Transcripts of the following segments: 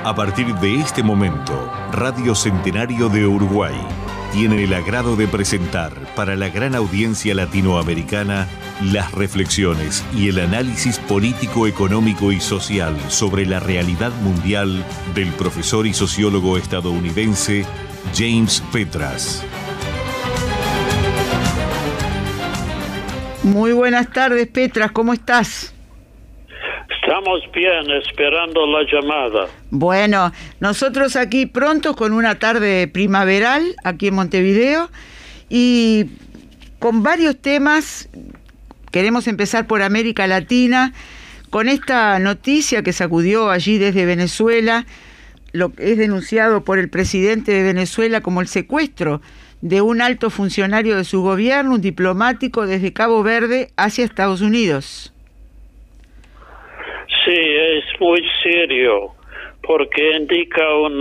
A partir de este momento, Radio Centenario de Uruguay tiene el agrado de presentar para la gran audiencia latinoamericana las reflexiones y el análisis político, económico y social sobre la realidad mundial del profesor y sociólogo estadounidense James Petras. Muy buenas tardes, Petras, ¿cómo estás? Estamos bien, esperando la llamada. Bueno, nosotros aquí prontos con una tarde primaveral, aquí en Montevideo, y con varios temas. Queremos empezar por América Latina, con esta noticia que sacudió allí desde Venezuela, lo que es denunciado por el presidente de Venezuela como el secuestro de un alto funcionario de su gobierno, un diplomático desde Cabo Verde hacia Estados Unidos. Sí, es muy serio, porque indica un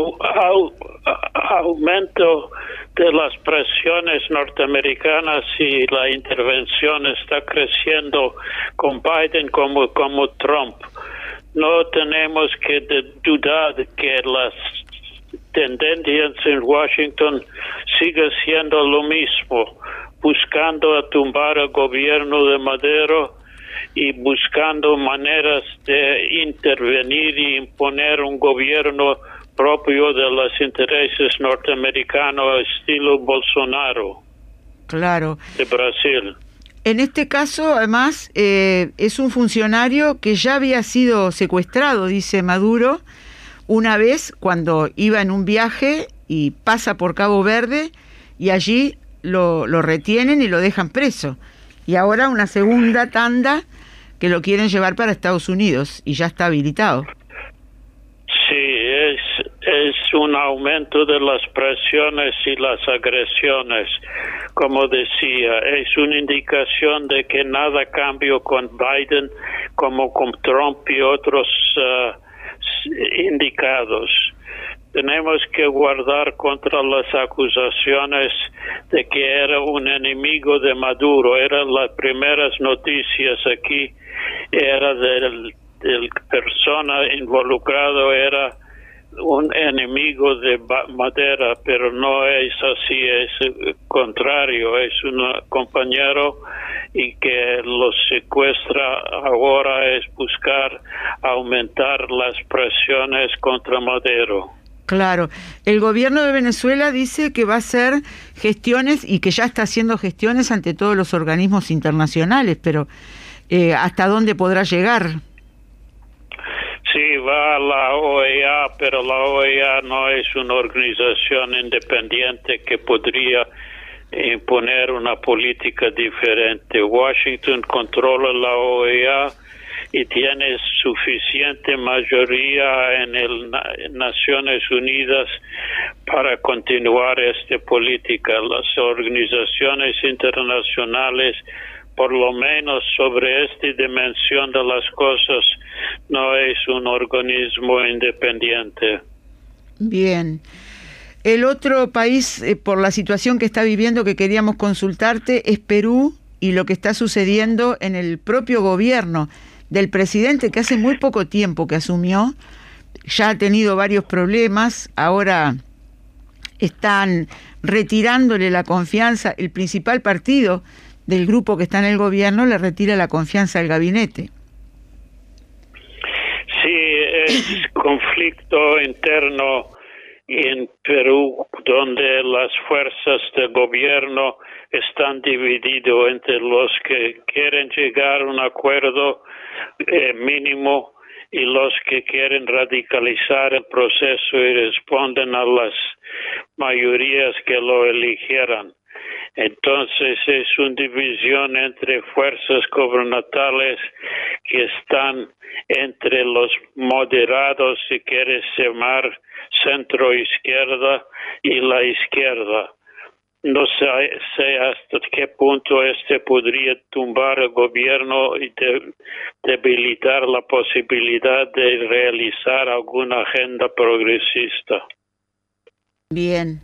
aumento de las presiones norteamericanas y la intervención está creciendo con Biden como Trump. No tenemos que dudar que las tendencias en Washington siguen siendo lo mismo, buscando tumbar al gobierno de Maduro y buscando maneras de intervenir y imponer un gobierno propio de los intereses norteamericanos, estilo Bolsonaro. Claro. De Brasil. En este caso, además, es un funcionario que ya había sido secuestrado, dice Maduro, una vez cuando iba en un viaje y pasa por Cabo Verde y allí lo retienen y lo dejan preso. Y ahora una segunda tanda que lo quieren llevar para Estados Unidos y ya está habilitado. Sí, es un aumento de las presiones y las agresiones. Como decía, es una indicación de que nada cambió con Biden como con Trump y otros indicados. Tenemos que guardar contra las acusaciones de que era un enemigo de Maduro. Eran las primeras noticias aquí, era del persona involucrado, era un enemigo de Maduro, pero no es así, es contrario, es un compañero y que lo secuestra ahora es buscar aumentar las presiones contra Maduro. Claro, el gobierno de Venezuela dice que va a hacer gestiones y que ya está haciendo gestiones ante todos los organismos internacionales, pero ¿hasta dónde podrá llegar? Sí, va a la OEA, pero la OEA no es una organización independiente que podría imponer una política diferente. Washington controla la OEA y tiene suficiente mayoría en Naciones Unidas para continuar esta política. Las organizaciones internacionales, por lo menos sobre esta dimensión de las cosas, no es un organismo independiente. Bien. El otro país, por la situación que está viviendo, que queríamos consultarte, es Perú, y lo que está sucediendo en el propio gobierno del presidente, que hace muy poco tiempo que asumió, ya ha tenido varios problemas, ahora están retirándole la confianza, el principal partido del grupo que está en el gobierno le retira la confianza al gabinete. Sí, es conflicto interno en Perú, donde las fuerzas del gobierno están divididas entre los que quieren llegar a un acuerdo mínimo y los que quieren radicalizar el proceso y responden a las mayorías que lo eligieran. Entonces es una división entre fuerzas gubernamentales que están entre los moderados, si quieres llamar centro izquierda, y la izquierda. No sé hasta qué punto podría tumbar el gobierno y debilitar la posibilidad de realizar alguna agenda progresista. Bien.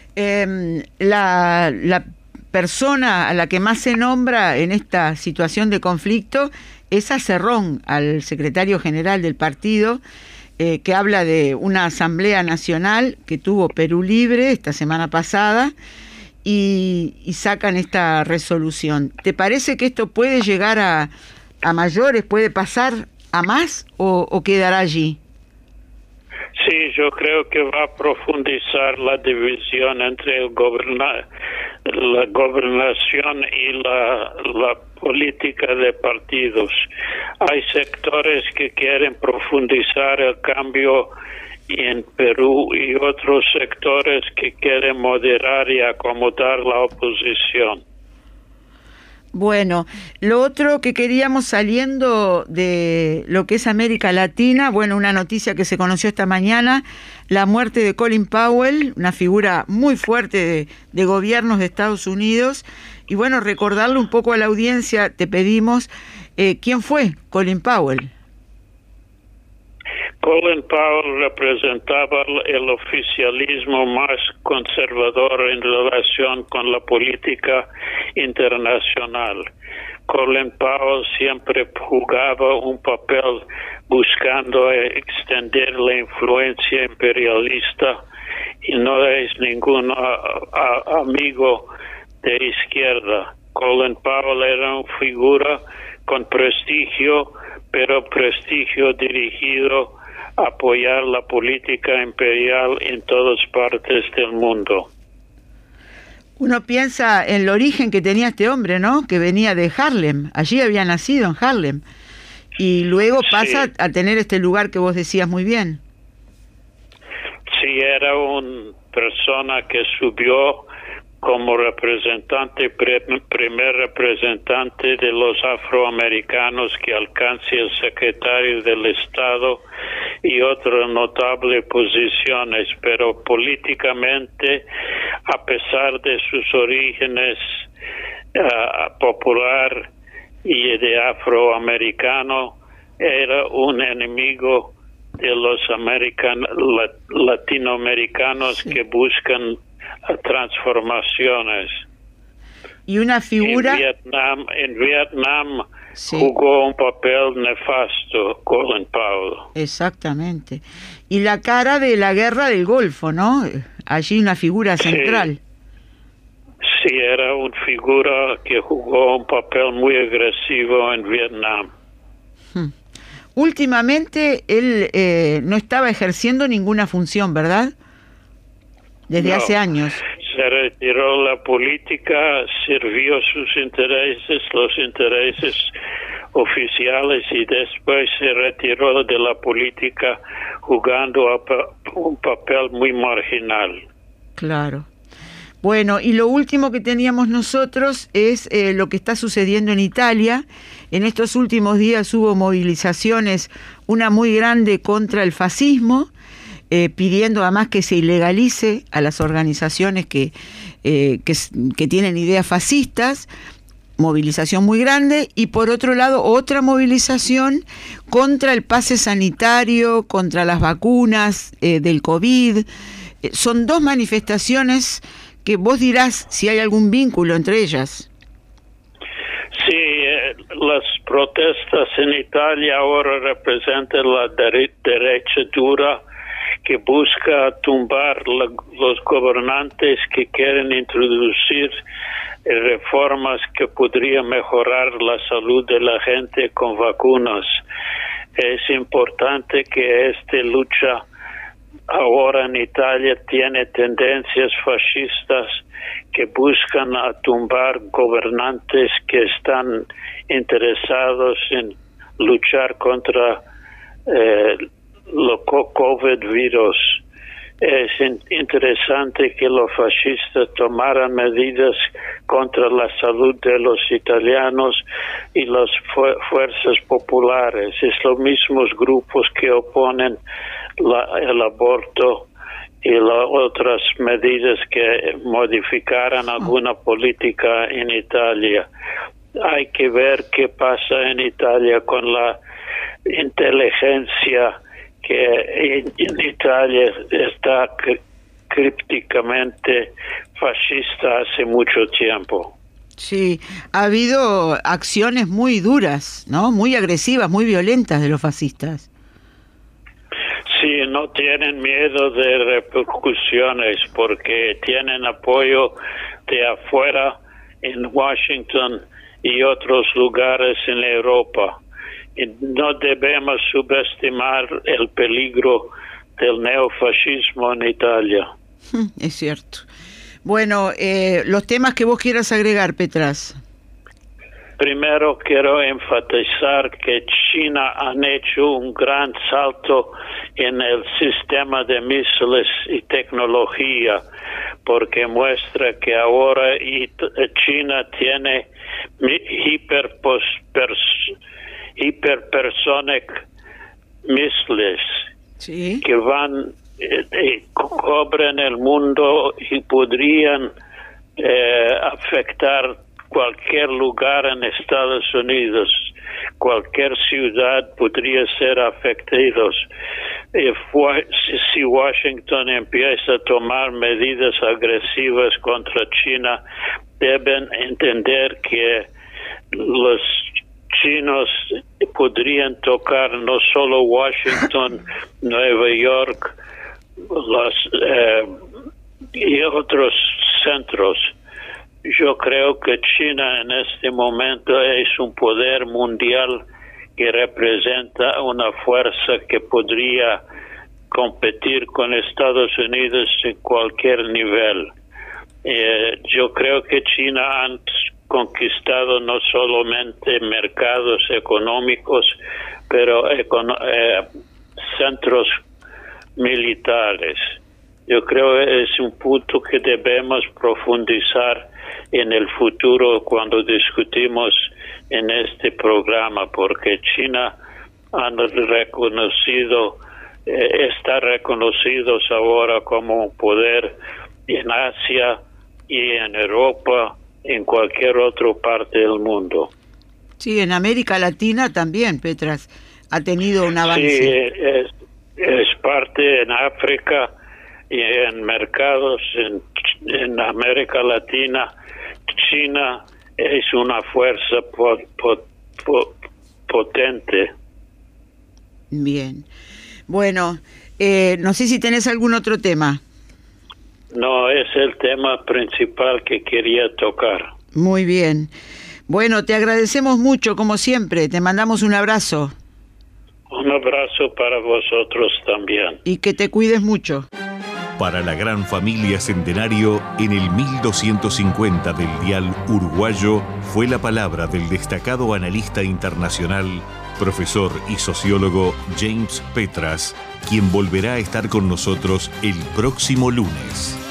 La persona a la que más se nombra en esta situación de conflicto es a Cerrón, al secretario general del partido, que habla de una asamblea nacional que tuvo Perú Libre esta semana pasada y sacan esta resolución. ¿Te parece que esto puede llegar a mayores, puede pasar a más o quedará allí? Sí, yo creo que va a profundizar la división entre la gobernación y la política de partidos. Hay sectores que quieren profundizar el cambio en Perú y otros sectores que quieren moderar y acomodar la oposición. Bueno, lo otro que queríamos, saliendo de lo que es América Latina, bueno, una noticia que se conoció esta mañana, la muerte de Colin Powell, una figura muy fuerte de gobiernos de Estados Unidos, y bueno, recordarle un poco a la audiencia, te pedimos, ¿quién fue Colin Powell? Colin Powell representaba el oficialismo más conservador en relación con la política internacional. Colin Powell siempre jugaba un papel buscando extender la influencia imperialista y no es ningún amigo de izquierda. Colin Powell era una figura con prestigio, pero prestigio dirigido a apoyar la política imperial en todas partes del mundo. Uno piensa en el origen que tenía este hombre, ¿no? Que venía de Harlem, allí había nacido en Harlem, y luego pasa a tener este lugar que vos decías muy bien. Sí, era una persona que subió como representante, primer representante de los afroamericanos que alcance el secretario del Estado y otras notables posiciones, pero políticamente, a pesar de sus orígenes popular y de afroamericano, era un enemigo de los latinoamericanos que buscan transformaciones. Y una figura en Vietnam jugó un papel nefasto Colin Powell. Exactamente. Y la cara de la guerra del Golfo, ¿no? Allí una figura central. Sí, era una figura que jugó un papel muy agresivo en Vietnam. Últimamente él no estaba ejerciendo ninguna función, ¿verdad? Desde hace años. Se retiró la política, sirvió sus intereses, los intereses oficiales, y después se retiró de la política jugando un papel muy marginal. Claro. Bueno, y lo último que teníamos nosotros es lo que está sucediendo en Italia. En estos últimos días hubo movilizaciones, una muy grande contra el fascismo, pidiendo además que se ilegalice a las organizaciones que tienen ideas fascistas, movilización muy grande, y por otro lado otra movilización contra el pase sanitario, contra las vacunas del COVID. Son dos manifestaciones que vos dirás si hay algún vínculo entre ellas. Sí, las protestas en Italia ahora representan la derecha dura que busca tumbar los gobernantes que quieren introducir reformas que podrían mejorar la salud de la gente con vacunas. Es importante que esta lucha ahora en Italia tiene tendencias fascistas que buscan a tumbar gobernantes que están interesados en luchar contra lo COVID virus. Es interesante que los fascistas tomaran medidas contra la salud de los italianos y las fuerzas populares. Es los mismos grupos que oponen el aborto y las otras medidas que modificaran alguna política en Italia. Hay que ver qué pasa en Italia con la inteligencia que en Italia está crípticamente fascista hace mucho tiempo. Sí, ha habido acciones muy duras, ¿no? Muy agresivas, muy violentas de los fascistas. Sí, no tienen miedo de repercusiones porque tienen apoyo de afuera en Washington y otros lugares en Europa. Y no debemos subestimar el peligro del neofascismo en Italia. Es cierto. Bueno, los temas que vos quieras agregar, Petras. Primero quiero enfatizar que China ha hecho un gran salto en el sistema de misiles y tecnología, porque muestra que ahora China tiene hypersonic misiles, ¿sí?, que van cubren el mundo y podrían afectar cualquier lugar en Estados Unidos, cualquier ciudad podría ser afectados. Si Washington empieza a tomar medidas agresivas contra China, deben entender que los chinos podrían tocar no solo Washington, Nueva York, y otros centros. Yo creo que China en este momento es un poder mundial que representa una fuerza que podría competir con Estados Unidos en cualquier nivel. Yo creo que China ha conquistado no solamente mercados económicos, pero centros militares. Yo creo que es un punto que debemos profundizar en el futuro cuando discutimos en este programa, porque China está reconocidos ahora como un poder en Asia y en Europa, en cualquier otra parte del mundo. Sí, en América Latina también, Petras, ha tenido un avance. Sí, es parte en África y en mercados en América Latina. China es una fuerza potente. Bien. Bueno, no sé si tenés algún otro tema. No, es el tema principal que quería tocar. Muy bien. Bueno, te agradecemos mucho, como siempre. Te mandamos un abrazo. Un abrazo para vosotros también. Y que te cuides mucho. Para la gran familia Centenario, en el 1250 del dial uruguayo, fue la palabra del destacado analista internacional, profesor y sociólogo James Petras, quien volverá a estar con nosotros el próximo lunes.